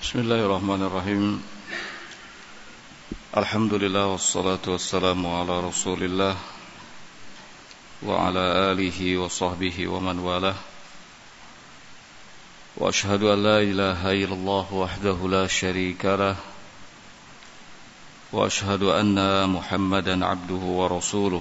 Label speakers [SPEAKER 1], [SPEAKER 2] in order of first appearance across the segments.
[SPEAKER 1] Bismillahirrahmanirrahim. Alhamdulillah wassalatu wassalamu ala Rasulillah wa ala alihi wa sahbihi wa man walah. Wa ashhadu an la ilaha illallah wahdahu la syarika lah. Wa ashhadu anna Muhammadan abduhu wa rasuluh.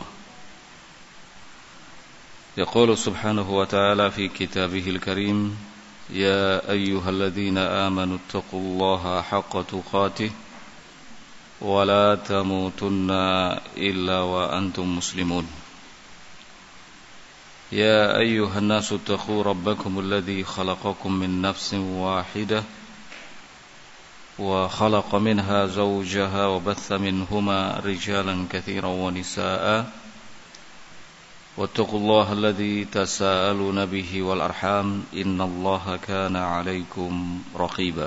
[SPEAKER 1] Yaqulu subhanahu wa ta'ala fi kitabihil karim, يا أيها الذين آمنوا اتقوا الله حق تقاته ولا تموتن إلا وأنتم مسلمون يا أيها الناس اتقوا ربكم الذي خلقكم من نفس واحدة وخلق منها زوجها وبث منهما رجالا كثيرا ونساء واتقوا الله الذي تساءلون به والأرحام إن الله كان عليكم رقيبا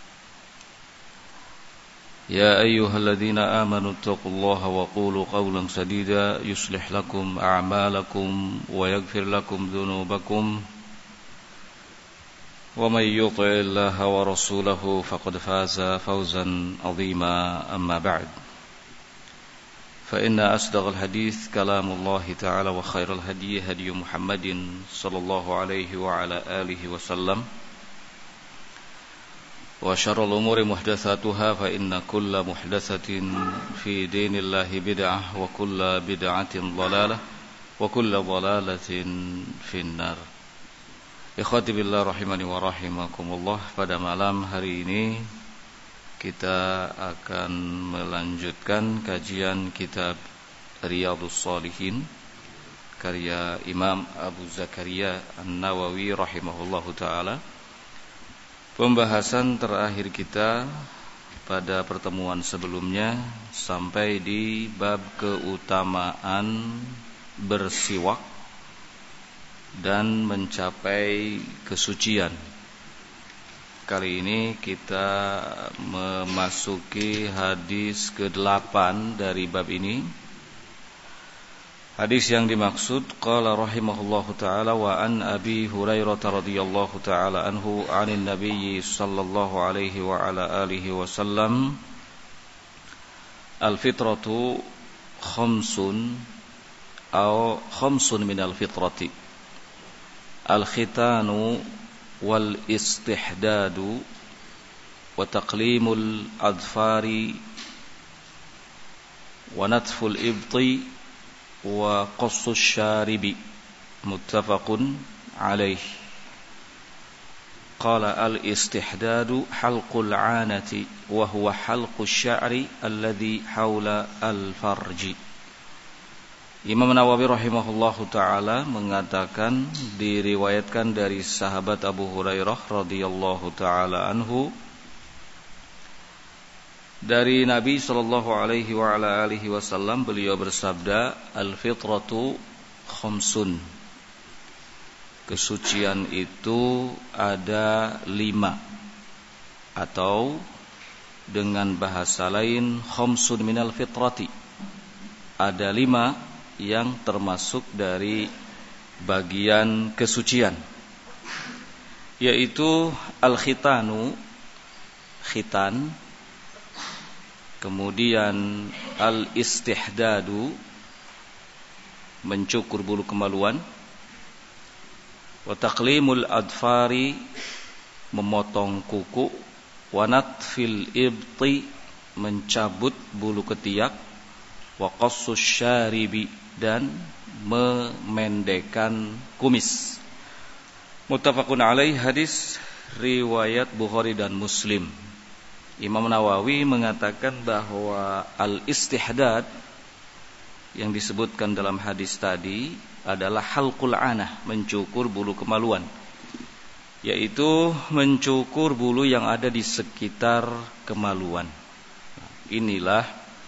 [SPEAKER 1] يا أيها الذين آمنوا اتقوا الله وقولوا قولا سديدا يصلح لكم أعمالكم ويغفر لكم ذنوبكم ومن يطع الله ورسوله فقد فاز فوزا عظيما أما بعد فإن أصدق الحديث كلام الله تعالى وخير الهدي هدي محمد صلى الله عليه وعلى آله وسلم وشر الأمور محدثاتها فإن كل محدثة في دين الله بدعة وكل بدعة ضلالة وكل ضلالة في النار. Ikhwati billah rahimani wa rahimakumullah. Pada malam hari ini kita akan melanjutkan kajian kitab Riyadhus Shalihin karya Imam Abu Zakaria An-Nawawi rahimahullahu ta'ala. Pembahasan terakhir kita pada pertemuan sebelumnya sampai di bab keutamaan bersiwak dan mencapai kesucian. Kali ini kita memasuki hadis ke-8 dari bab ini. Hadis yang dimaksud qala rahimahullahu ta'ala wa an Abi Hurairah radhiyallahu ta'ala anhu 'anil Nabiy sallallahu alaihi wa ala alihi wasallam al-fitratu khamsun minal fitrati al-khitanu wal istihdadu wa taqlimul adfari wa natful ibti wa qassus syaribi muttafaqun alaih. Qala al istihdadu halqul anati wa huwa halqus sya'ri alladhi hawla al farji. Imam Nawawi rahimahullahu ta'ala mengatakan, diriwayatkan dari sahabat Abu Hurairah radhiyallahu ta'ala anhu dari Nabi sallallahu alaihi wa ala alihi wasallam, beliau bersabda, al-fitratu khamsun. Kesucian itu ada 5, atau dengan bahasa lain khamsun minal fitrati, ada 5 yang termasuk dari bagian kesucian, yaitu al-khitanu, khitan, kemudian al-istihdadu, mencukur bulu kemaluan, wa taqlimul adfari, memotong kuku, wa natfil ibti, mencabut bulu ketiak, wa qassus syaribi, dan memendekkan kumis. Muttafaqun alaih, hadis riwayat Bukhari dan Muslim. Imam Nawawi mengatakan bahwa al-istihdad yang disebutkan dalam hadis tadi adalah halqul anah, mencukur bulu kemaluan, yaitu mencukur bulu yang ada di sekitar kemaluan. Inilah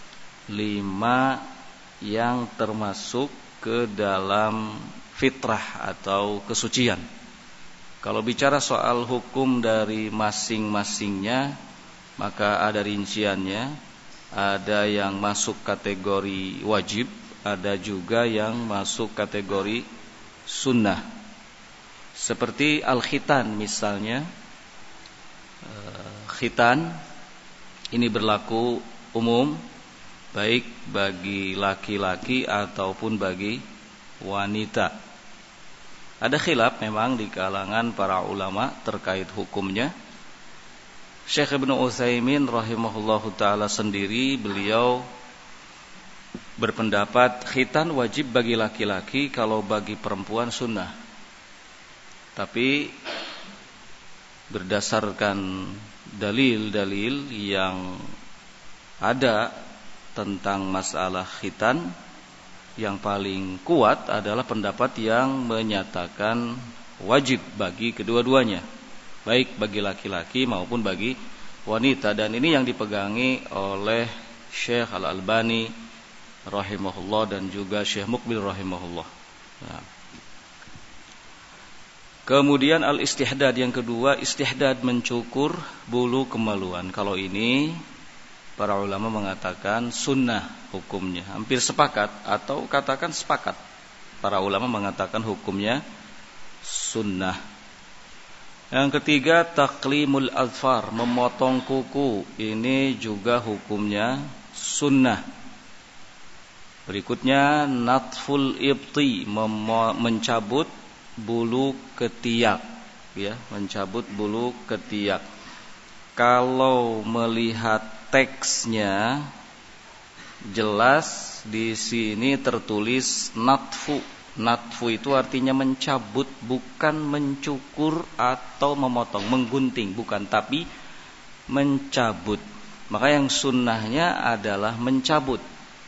[SPEAKER 1] 5 yang termasuk ke dalam fitrah atau kesucian. Kalau bicara soal hukum dari masing-masingnya, maka ada rinciannya. Ada yang masuk kategori wajib, ada juga yang masuk kategori sunnah. Seperti al-khitan misalnya. khitan ini berlaku umum, baik bagi laki-laki ataupun bagi wanita. Ada khilaf memang di kalangan para ulama terkait hukumnya. Syekh Ibnu Utsaimin rahimahullahu taala sendiri, beliau berpendapat khitan wajib bagi laki-laki, kalau bagi perempuan sunnah. Tapi berdasarkan dalil-dalil yang ada tentang masalah khitan, yang paling kuat adalah pendapat yang menyatakan wajib bagi kedua-duanya, baik bagi laki-laki maupun bagi wanita. Dan ini yang dipegangi oleh Syekh Al-Albani rahimahullah dan juga Syekh Muqbil rahimahullah. Nah. Kemudian al-istihdad yang kedua, istihdad mencukur bulu kemaluan. Kalau ini para ulama mengatakan sunnah hukumnya, hampir sepakat atau katakan sepakat. Para ulama mengatakan hukumnya sunnah. Yang ketiga, taklimul azfar, memotong kuku. Ini juga hukumnya sunnah. Berikutnya, natful ibti, mencabut bulu ketiak, ya, mencabut bulu ketiak. Kalau melihat teksnya jelas di sini tertulis natfu. Natfu itu artinya mencabut, bukan mencukur atau memotong, menggunting, bukan, tapi mencabut. Maka yang sunnahnya adalah mencabut.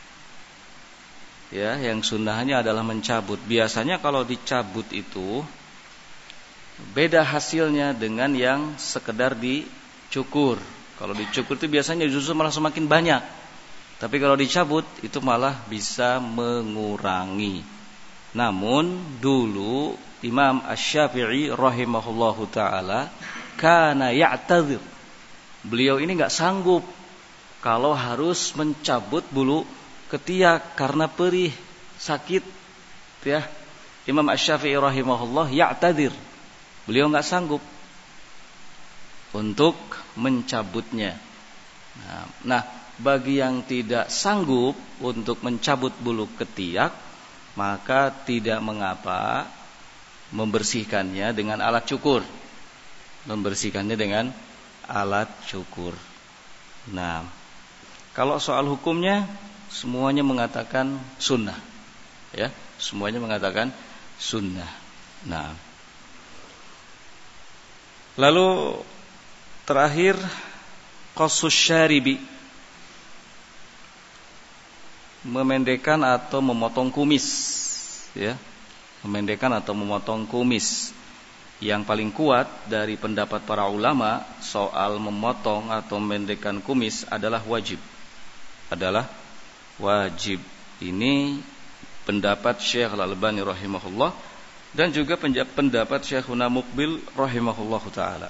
[SPEAKER 1] Ya, yang sunnahnya adalah mencabut. Biasanya kalau dicabut itu beda hasilnya dengan yang sekedar dicukur. Kalau dicukur itu biasanya justru malah semakin banyak. Tapi kalau dicabut itu malah bisa mengurangi. Namun dulu Imam Asy-Syafi'i rahimahullahu taala kana ya'tadzir. Beliau ini enggak sanggup kalau harus mencabut bulu ketiak karena perih, sakit, ya. Imam Asy-Syafi'i rahimahullah ya'tadzir. Beliau enggak sanggup untuk mencabutnya. Nah, bagi yang tidak sanggup untuk mencabut bulu ketiak, maka tidak mengapa membersihkannya dengan alat cukur. Membersihkannya dengan alat cukur. Nah, kalau soal hukumnya semuanya mengatakan sunnah, ya, semuanya mengatakan sunnah. Nah, lalu terakhir qassus syaribi, memendekkan atau memotong kumis, ya, memendekkan atau memotong kumis. Yang paling kuat dari pendapat para ulama soal memotong atau memendekkan kumis adalah wajib. Ini pendapat Syekh Al-Albani rahimahullah dan juga pendapat Syekhuna Muqbil rahimahullah taala.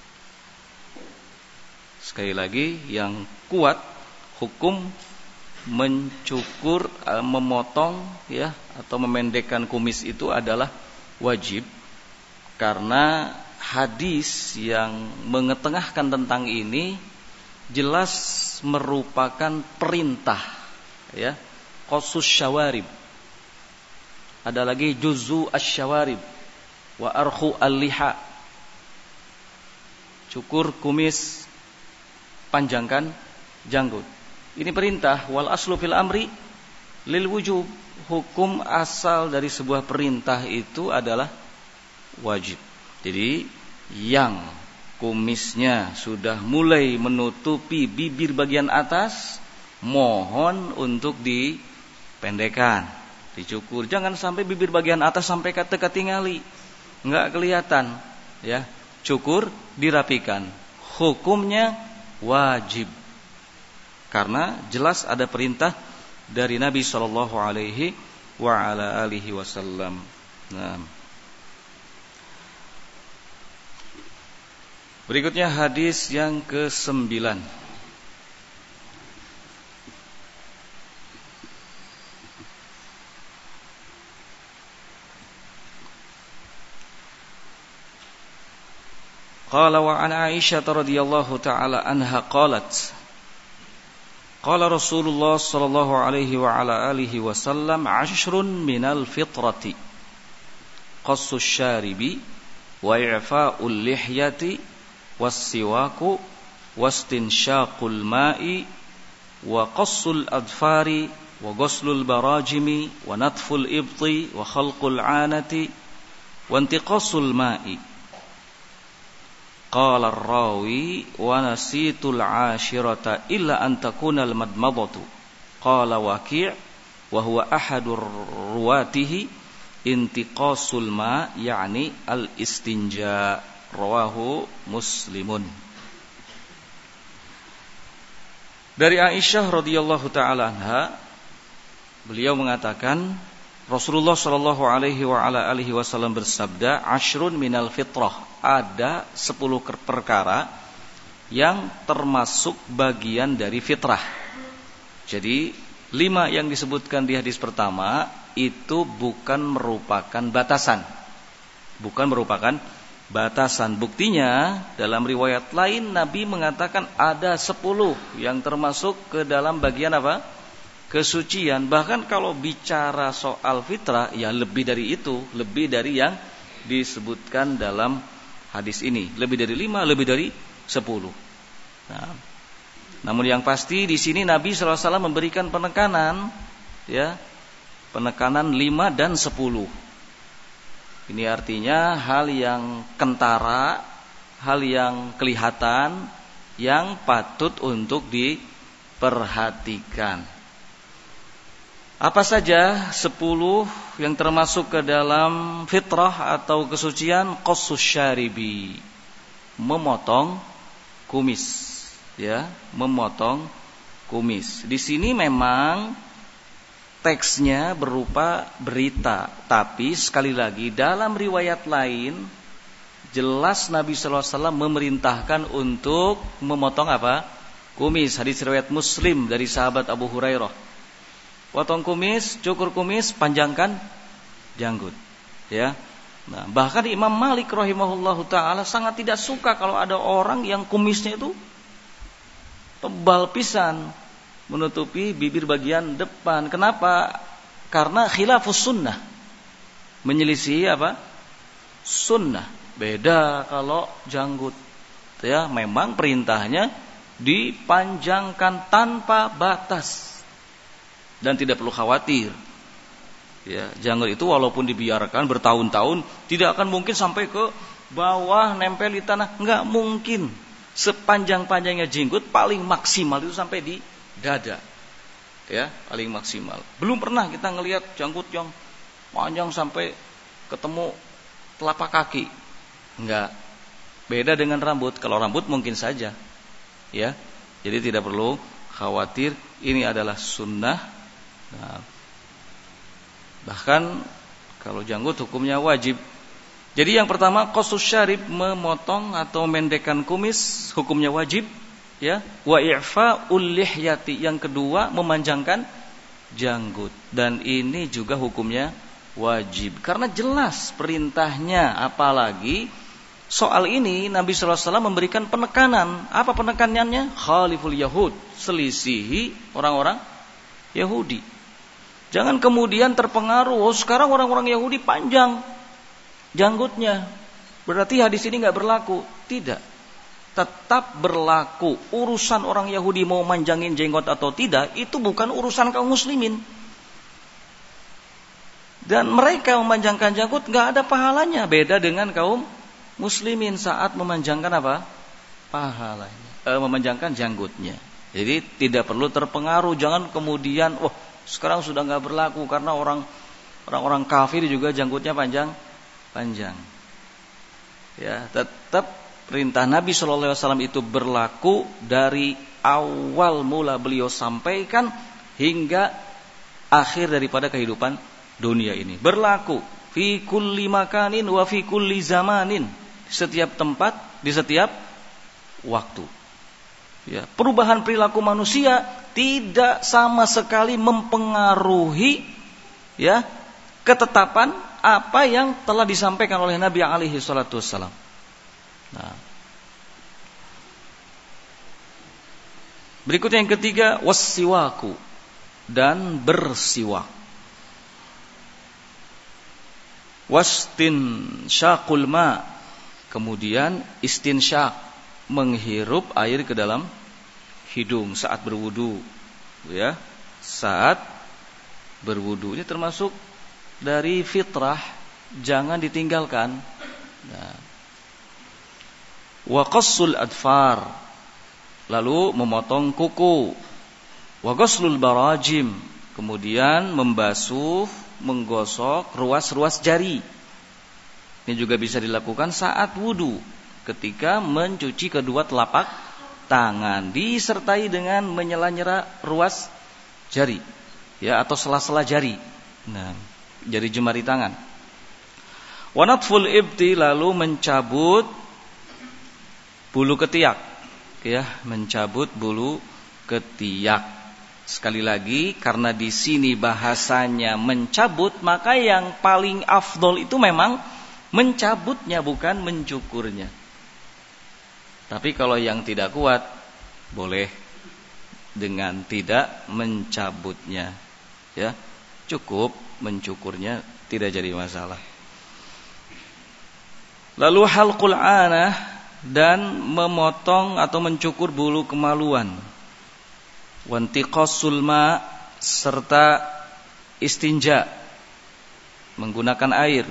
[SPEAKER 1] Sekali lagi, yang kuat hukum mencukur, memotong, ya, atau memendekkan kumis itu adalah wajib, karena hadis yang mengetengahkan tentang ini jelas merupakan perintah, ya. Qassus syawarib. Ada lagi juzu asy-syawarib wa arkhu al-liha. Cukur kumis, panjangkan janggut. Ini perintah, wal aslu fil amri lil wujub. Hukum asal dari sebuah perintah itu adalah wajib. Jadi yang kumisnya sudah mulai menutupi bibir bagian atas, mohon untuk dipendekkan, dicukur. Jangan sampai bibir bagian atas sampai ketingali, enggak kelihatan, ya. Cukur, dirapikan. Hukumnya wajib, karena jelas ada perintah dari Nabi sallallahu alaihi wa ala alihi wasallam. Nah, berikutnya hadis yang ke-9. Qala wa an Aisyah radhiyallahu ta'ala anha qalat qala Rasulullah sallallahu alaihi wa ala alihi wasallam 'ashrun minal fitrati qassus syaribi wa i'fa'ul lihyati was-siwaku wastinsyaqul ma'i wa qassul adfari wa ghuslul barajimi wa natful ibti wa khalqul 'anati wa intiqasul ma'i. Qala ar-rawi wa nasitul 'ashirata illa an takuna al-madmadatu. Qala Waqi' wa huwa ahadur ruwatihi intiqasul ma yani al-istinja. Rawahu Muslimun. Dari Aisyah radhiyallahu taala anha, beliau mengatakan Rasulullah sallallahu alaihi wa ala alihi wasallam bersabda, "Ashrun minal fitrah." Ada 10 perkara yang termasuk bagian dari fitrah. Jadi 5 yang disebutkan di hadis pertama itu bukan merupakan batasan. Bukan merupakan batasan. Buktinya dalam riwayat lain Nabi mengatakan ada 10 yang termasuk ke dalam bagian apa? Kesucian. Bahkan kalau bicara soal fitrah ya lebih dari itu, lebih dari yang disebutkan dalam hadis ini, lebih dari 5, lebih dari 10. Nah, namun yang pasti di sini Nabi SAW memberikan penekanan, ya, penekanan 5 dan 10. Ini artinya hal yang kentara, hal yang kelihatan, yang patut untuk diperhatikan. Apa saja 10 yang termasuk ke dalam fitrah atau kesucian? Qassus syaribi, memotong kumis, ya, memotong kumis. Di sini memang teksnya berupa berita, tapi sekali lagi dalam riwayat lain jelas Nabi sallallahu alaihi wasallam memerintahkan untuk memotong apa? Kumis. Hadis riwayat Muslim dari sahabat Abu Hurairah. Potong kumis, cukur kumis, panjangkan janggut, ya. Nah, bahkan Imam Malik rahimahullahu taala sangat tidak suka kalau ada orang yang kumisnya itu tebal pisan, menutupi bibir bagian depan. Kenapa? Karena khilafus sunnah, menyelisih apa? Sunnah. Beda kalau janggut, ya. Memang perintahnya dipanjangkan tanpa batas. Dan tidak perlu khawatir, ya, janggut itu walaupun dibiarkan bertahun-tahun tidak akan mungkin sampai ke bawah nempel di tanah, nggak mungkin. Sepanjang-panjangnya jenggot paling maksimal itu sampai di dada, ya, paling maksimal. Belum pernah kita ngelihat janggut yang panjang sampai ketemu telapak kaki, nggak. Beda dengan rambut. Kalau rambut mungkin saja, ya, jadi tidak perlu khawatir. Ini adalah sunnah. Nah, bahkan kalau janggut hukumnya wajib. Jadi yang pertama qassus syarib, memotong atau memendekkan kumis, hukumnya wajib, ya. Wa i'fa'ul lihyati, yang kedua memanjangkan janggut, dan ini juga hukumnya wajib karena jelas perintahnya. Apalagi soal ini Nabi sallallahu alaihi wasallam memberikan penekanan. Apa penekanannya? Khaliful yahud, selisihi orang-orang Yahudi. Jangan kemudian terpengaruh, oh sekarang orang-orang Yahudi panjang janggutnya, berarti hadis ini enggak berlaku. Tidak. Tetap berlaku. Urusan orang Yahudi mau manjangin jenggot atau tidak, itu bukan urusan kaum muslimin. Dan mereka memanjangkan janggut enggak ada pahalanya. Beda dengan kaum muslimin saat memanjangkan apa? Pahalanya. Memanjangkan janggutnya. Jadi tidak perlu terpengaruh. Jangan kemudian, wah sekarang sudah enggak berlaku karena orang-orang kafir juga janggutnya panjang. Ya, tetap perintah Nabi sallallahu alaihi wasallam itu berlaku dari awal mula beliau sampaikan hingga akhir daripada kehidupan dunia ini. Berlaku fi kulli makanin wa fi kulli zamanin, di setiap tempat, di setiap waktu. Ya, perubahan perilaku manusia tidak sama sekali mempengaruhi, ya, ketetapan apa yang telah disampaikan oleh Nabi alaihi salatu wassalam. Nah, Berikutnya yang ketiga, wassiwaku, dan bersiwak. Wastinsyaqul ma, kemudian istinsyak, menghirup air ke dalam hidung saat berwudu, ya. Saat berwudu ini termasuk dari fitrah, jangan ditinggalkan. Nah. Wa qassul adfar, lalu memotong kuku. Wa ghuslul barajim, kemudian membasuh, menggosok ruas-ruas jari. Ini juga bisa dilakukan saat wudu, ketika mencuci kedua telapak tangan, disertai dengan menyela-nyela ruas jari, ya, atau sela-sela jari. Nah, jari jemari tangan. Wa natful ibti, lalu mencabut bulu ketiak, ya, mencabut bulu ketiak. Sekali lagi, karena di sini bahasanya mencabut, maka yang paling afdol itu memang mencabutnya, bukan mencukurnya. Tapi kalau yang tidak kuat, boleh dengan tidak mencabutnya, ya, cukup mencukurnya, tidak jadi masalah. Lalu halqul anah, dan memotong atau mencukur bulu kemaluan. Wantiqasul ma, serta istinja menggunakan air.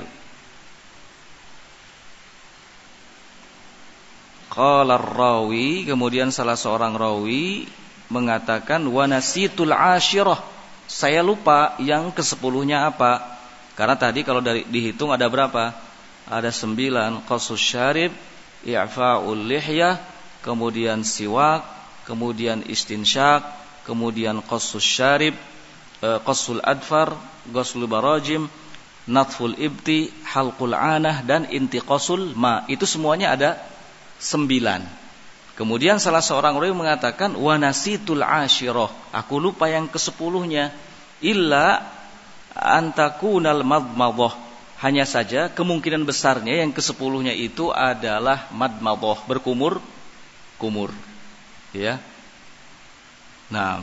[SPEAKER 1] Qala ar-rawi, kemudian salah seorang rawi mengatakan wa nasitul ashirah, saya lupa yang ke-10-nya apa. Karena tadi kalau dari dihitung ada berapa? Ada 9. Qasus syarib, i'fa'ul lihyah, kemudian siwak, kemudian istinsyak, kemudian qasus syarib, qasul adfar, ghuslul barajim, natful ibti, halqul anah, dan intiqasul ma. Itu semuanya ada 9. Kemudian salah seorang rawi mengatakan wa nasitul ashirah, aku lupa yang ke-10-nya, illa antakunal madmadah, hanya saja kemungkinan besarnya yang ke-10-nya itu adalah madmadah, berkumur-kumur, ya. Nah,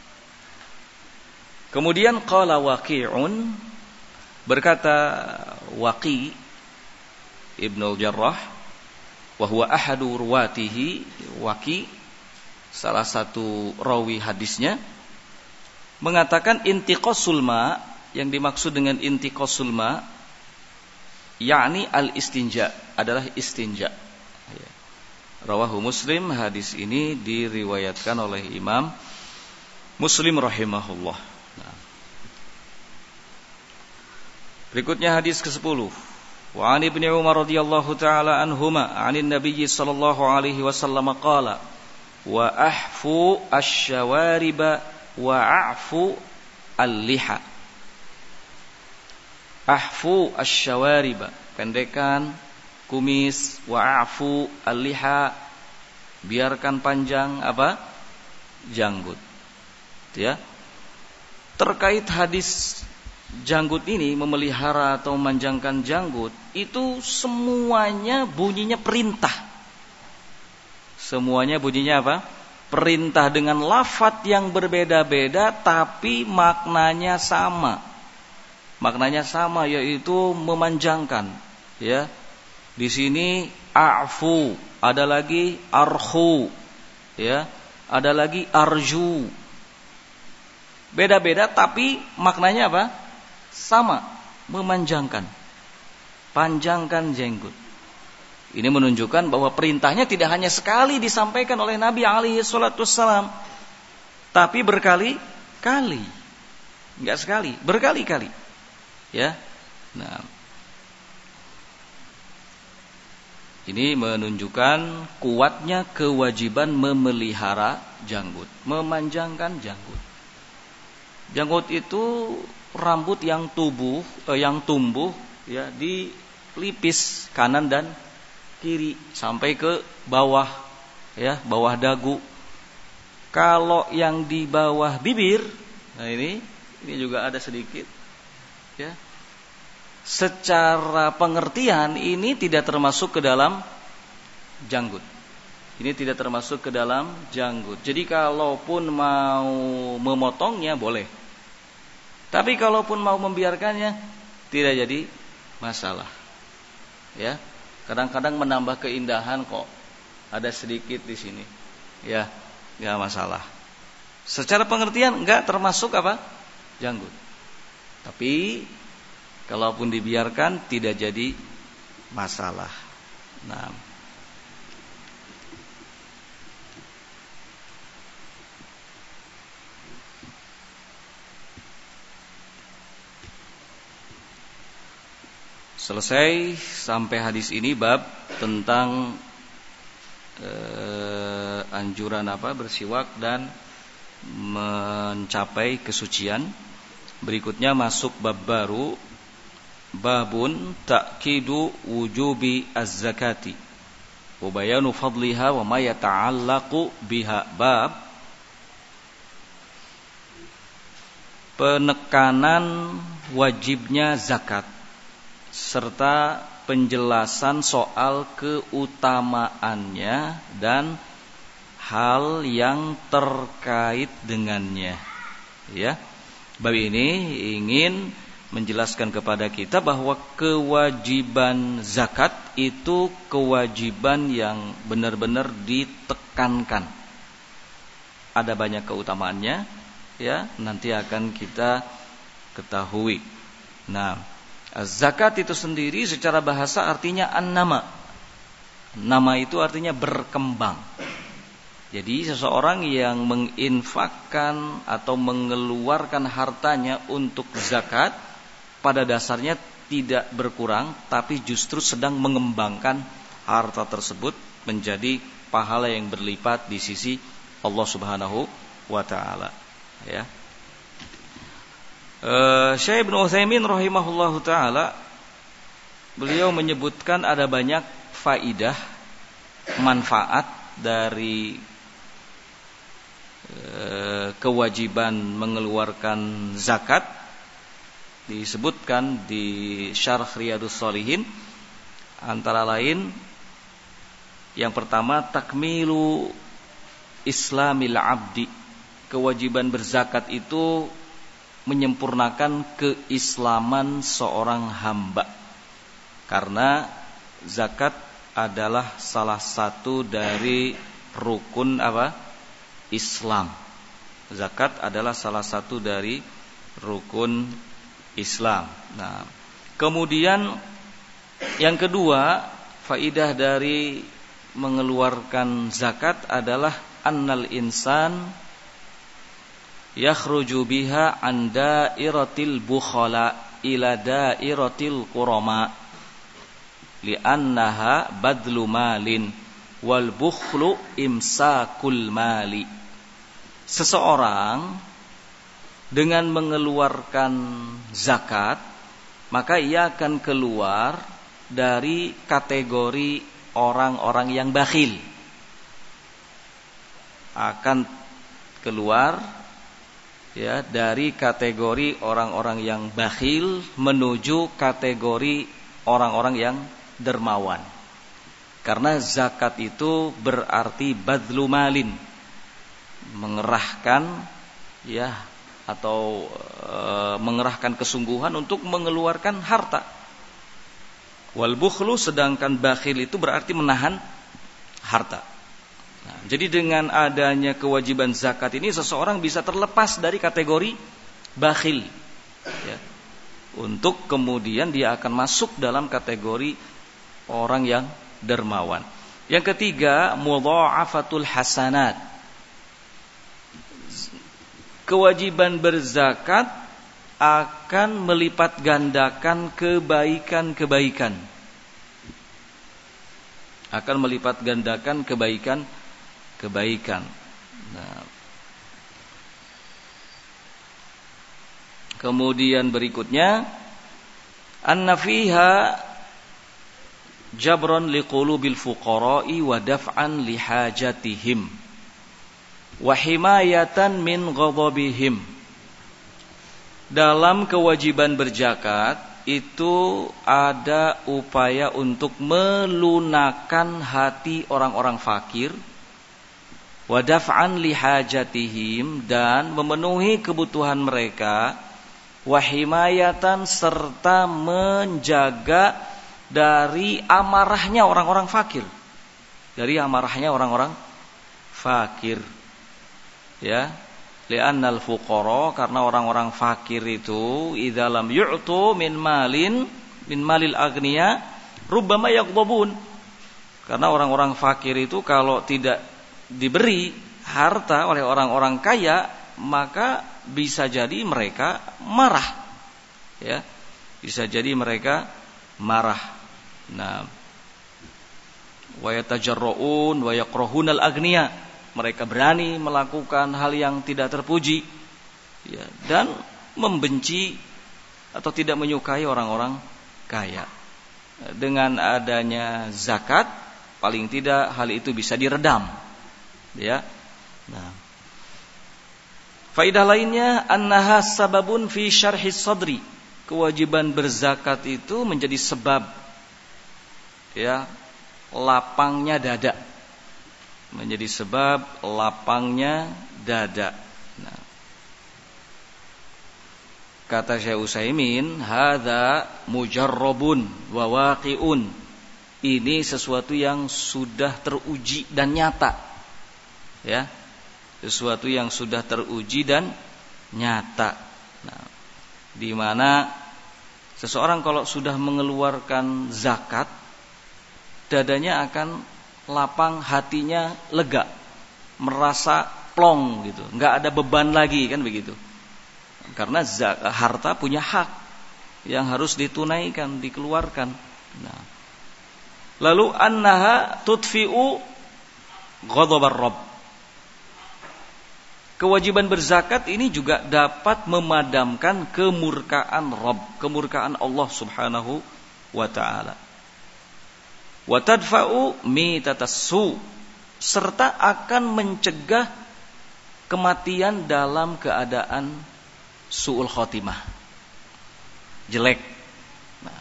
[SPEAKER 1] kemudian qala Waqi'un, berkata Waqi' Ibnu Jarrah, wa huwa ahadu ruwatihi, Waqi' salah satu rawi hadisnya, mengatakan intiqasul ma, yang dimaksud dengan intiqasul ma yakni al-istinja, adalah istinja. Rawahu Muslim, hadis ini diriwayatkan oleh Imam Muslim rahimahullah. Nah. Berikutnya hadis ke-10. Wa 'an Ibnu Umar radhiyallahu taala anhuma 'anil Nabiy sallallahu alaihi wasallam qala wa ahfu asy-syawariba wa a'fu al-liha. Ahfu asy-syawariba, pendekkan kumis, wa'afu al-liha, biarkan panjang apa? Janggut. Ya. Terkait hadis janggut ini, memelihara atau memanjangkan janggut, itu semuanya bunyinya perintah. Semuanya bunyinya apa? Perintah, dengan lafadz yang berbeda-beda tapi maknanya sama. Maknanya sama, yaitu memanjangkan, ya. Di sini a'fu, ada lagi arhu, ya, ada lagi arju. Beda-beda tapi maknanya apa? Sama, memanjangkan, panjangkan jenggot. Ini menunjukkan bahwa perintahnya tidak hanya sekali disampaikan oleh Nabi alaihi salatu wassalam, tapi berkali-kali. Enggak sekali, berkali-kali. Ya. Nah, ini menunjukkan kuatnya kewajiban memelihara janggut, memanjangkan janggut. Janggut itu rambut yang tumbuh ya di pelipis kanan dan kiri sampai ke bawah, ya, bawah dagu. Kalau yang di bawah bibir, nah ini juga ada sedikit, ya. Secara pengertian ini tidak termasuk ke dalam janggut. Ini tidak termasuk ke dalam janggut. Jadi kalaupun mau memotongnya boleh. Tapi kalaupun mau membiarkannya tidak jadi masalah. Ya. Kadang-kadang menambah keindahan kok. Ada sedikit di sini. Ya, enggak masalah. Secara pengertian enggak termasuk apa? Janggut. Tapi kalaupun dibiarkan tidak jadi masalah. Nah, selesai sampai hadis ini bab tentang anjuran bersiwak dan mencapai kesucian. Berikutnya masuk bab baru, babun ta'kidu wujubi az-zakati wa bayanu fadliha wa ma yata'allaqu biha. Bab penekanan wajibnya zakat serta penjelasan soal keutamaannya dan hal yang terkait dengannya. Ya. Bab ini ingin menjelaskan kepada kita bahwa kewajiban zakat itu kewajiban yang benar-benar ditekankan. Ada banyak keutamaannya, ya, nanti akan kita ketahui. Nah, zakat itu sendiri secara bahasa artinya an-nama. Nama itu artinya berkembang. Jadi seseorang yang menginfakkan atau mengeluarkan hartanya untuk zakat pada dasarnya tidak berkurang, tapi justru sedang mengembangkan harta tersebut menjadi pahala yang berlipat di sisi Allah Subhanahu wa taala. Ya. Syekh Ibnu Utsaimin rahimahullahu taala beliau menyebutkan ada banyak faidah, manfaat dari kewajiban mengeluarkan zakat. Disebutkan di Syarh Riyadhus Shalihin antara lain yang pertama takmilu islamil abdi. Kewajiban berzakat itu menyempurnakan keislaman seorang hamba. Karena zakat adalah salah satu dari rukun Islam. Zakat adalah salah satu dari rukun Islam. Nah, kemudian yang kedua, faidah dari mengeluarkan zakat adalah annal insan yakhruju biha an dairatil bukhala ila dairatil qurama li'annaha badlu malin wal bukhlu imsakul mali. Seseorang dengan mengeluarkan zakat maka ia akan keluar dari kategori orang-orang yang bakhil, akan keluar ya dari kategori orang-orang yang bakhil menuju kategori orang-orang yang dermawan. Karena zakat itu berarti badlu malin, mengerahkan ya atau mengerahkan kesungguhan untuk mengeluarkan harta. Wal bukhlu, sedangkan bakhil itu berarti menahan harta. Nah, jadi dengan adanya kewajiban zakat ini seseorang bisa terlepas dari kategori bakhil ya, untuk kemudian dia akan masuk dalam kategori orang yang dermawan. Yang ketiga, mudha'afatul hasanat. Kewajiban berzakat akan melipat gandakan kebaikan-kebaikan. Akan melipat gandakan kebaikan-kebaikan. Nah, kemudian berikutnya, anna fiha jabran liqulubil fuqara'i wa daf'an lihajatihim wa himayatan min ghadabihim. Dalam kewajiban berzakat itu ada upaya untuk melunakkan hati orang-orang fakir wa daf'an li hajatihim, dan memenuhi kebutuhan mereka, wa himayatan, serta menjaga dari amarahnya orang-orang fakir. Dari amarahnya orang-orang fakir. Ya, li'annal fuqara, karena orang-orang fakir itu idza lam yu'tu min malil aghniya rubbama yaghdabun. Karena orang-orang fakir itu kalau tidak diberi harta oleh orang-orang kaya, maka bisa jadi mereka marah. Ya, bisa jadi mereka marah. Nah, wa yatajarra'un wa yakrahunal aghniya, mereka berani melakukan hal yang tidak terpuji, ya, dan membenci atau tidak menyukai orang-orang kaya. Dengan adanya zakat, paling tidak hal itu bisa diredam. Ya. Nah, faidah lainnya, annaha sababun fi syarhis sadri. Kewajiban berzakat itu menjadi sebab, ya, lapangnya dada. Menjadi sebab lapangnya dada. Nah, kata Syekh Utsaimin, hadza mujarrabun wa waqi'un. Ini sesuatu yang sudah teruji dan nyata. Ya, sesuatu yang sudah teruji dan nyata. Nah, di mana seseorang kalau sudah mengeluarkan zakat, dadanya akan lapang, hatinya lega, merasa plong gitu, nggak ada beban lagi, kan begitu. Karena harta punya hak yang harus ditunaikan, dikeluarkan. Nah, lalu annaha tudfi'u ghadabar rabb. Kewajiban berzakat ini juga dapat memadamkan kemurkaan Rabb, kemurkaan Allah Subhanahu wa ta'ala. Wa tadfa'u mitatassu, serta akan mencegah kematian dalam keadaan su'ul khotimah, jelek. Nah,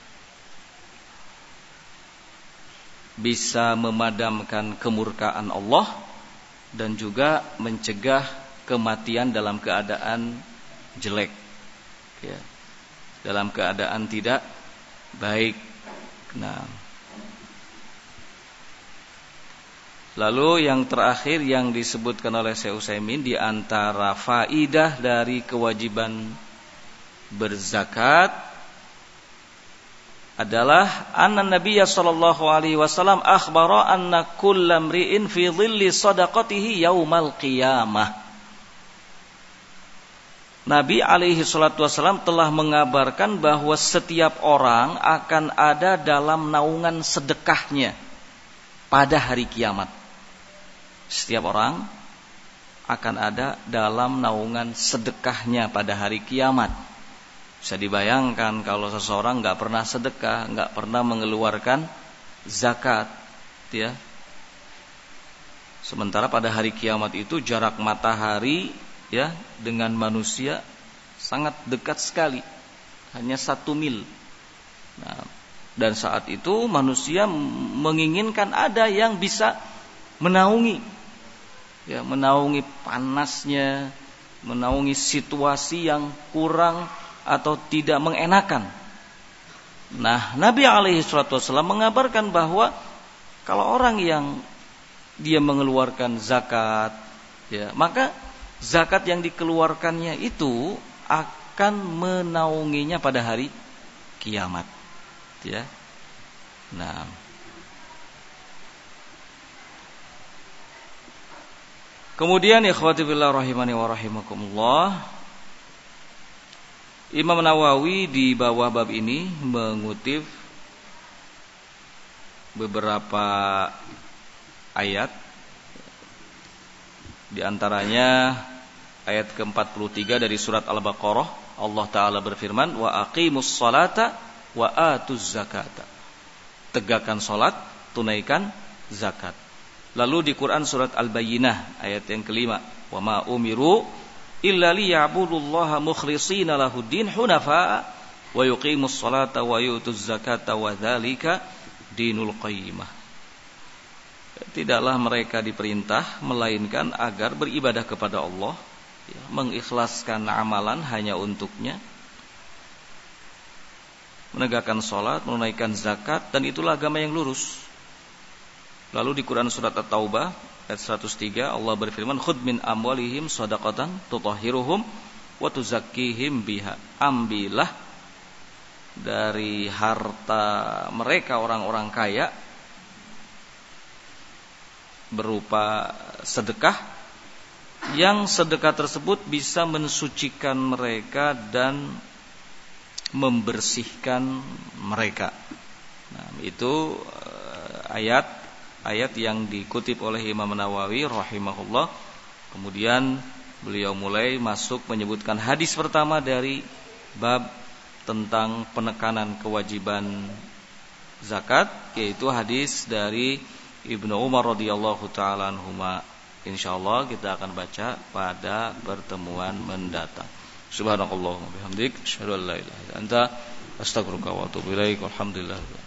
[SPEAKER 1] bisa memadamkan kemurkaan Allah dan juga mencegah kematian dalam keadaan jelek, ya, dalam keadaan tidak baik. Nah, lalu yang terakhir yang disebutkan oleh Syekh Utsaimin, di antara faidah dari kewajiban berzakat adalah anna Nabiyya sallallahu alaihi wasallam akhbara anna kullam ri'in fi dhilli shadaqatihi yaumal qiyamah. Nabi alaihi salatu wasallam telah mengabarkan bahwa setiap orang akan ada dalam naungan sedekahnya pada hari kiamat. Setiap orang akan ada dalam naungan sedekahnya pada hari kiamat. Bisa dibayangkan kalau seseorang nggak pernah sedekah, nggak pernah mengeluarkan zakat, ya. Sementara pada hari kiamat itu jarak matahari, ya, dengan manusia sangat dekat sekali, hanya 1 mil. Nah, dan saat itu manusia menginginkan ada yang bisa menaungi, ya, menaungi panasnya, menaungi situasi yang kurang atau tidak mengenakan. Nah, Nabi alaihi salatu wasallam mengabarkan bahwa kalau orang yang dia mengeluarkan zakat, ya, maka zakat yang dikeluarkannya itu akan menaunginya pada hari kiamat, ya. Nah, kemudian ikhwati fillah rahimani wa rahimakumullah, Imam Nawawi di bawah bab ini mengutip beberapa ayat. Di antaranya ayat ke-43 dari surat Al-Baqarah, Allah Ta'ala berfirman, wa aqimus salata wa atuz zakata. Tegakkan salat, tunaikan zakat. Lalu di Quran surat Al-Bayyinah ayat yang kelima, wa ma umiru illa liya'budullaha mukhlishina lahuddin hunafa wa yuqimus salata wa yu'tuz zakata wa dzalika dinul qayyimah. tidaklah mereka diperintah melainkan agar beribadah kepada Allah, mengikhlaskan amalan hanya untuknya, menegakkan sholat, menunaikan zakat, dan itulah agama yang lurus. Lalu di Quran surat At-Taubah ayat 103 Allah berfirman, khudh min amwalihim shadaqatan tutahhiruhum wa tuzakkihim biha. Ambillah dari harta mereka orang-orang kaya berupa sedekah, yang sedekah tersebut bisa mensucikan mereka dan membersihkan mereka. Nah, itu ayat yang dikutip oleh Imam Nawawi rahimahullah. Kemudian beliau mulai masuk menyebutkan hadis pertama dari bab tentang penekanan kewajiban zakat, yaitu hadis dari Ibnu Umar radhiyallahu taala anhuma. Insyaallah kita akan baca pada pertemuan mendatang. Subhanakallahumma bihamdik, asyhadu an la ilaha illa anta, astaghfiruka wa atubu ilaik. Alhamdulillah.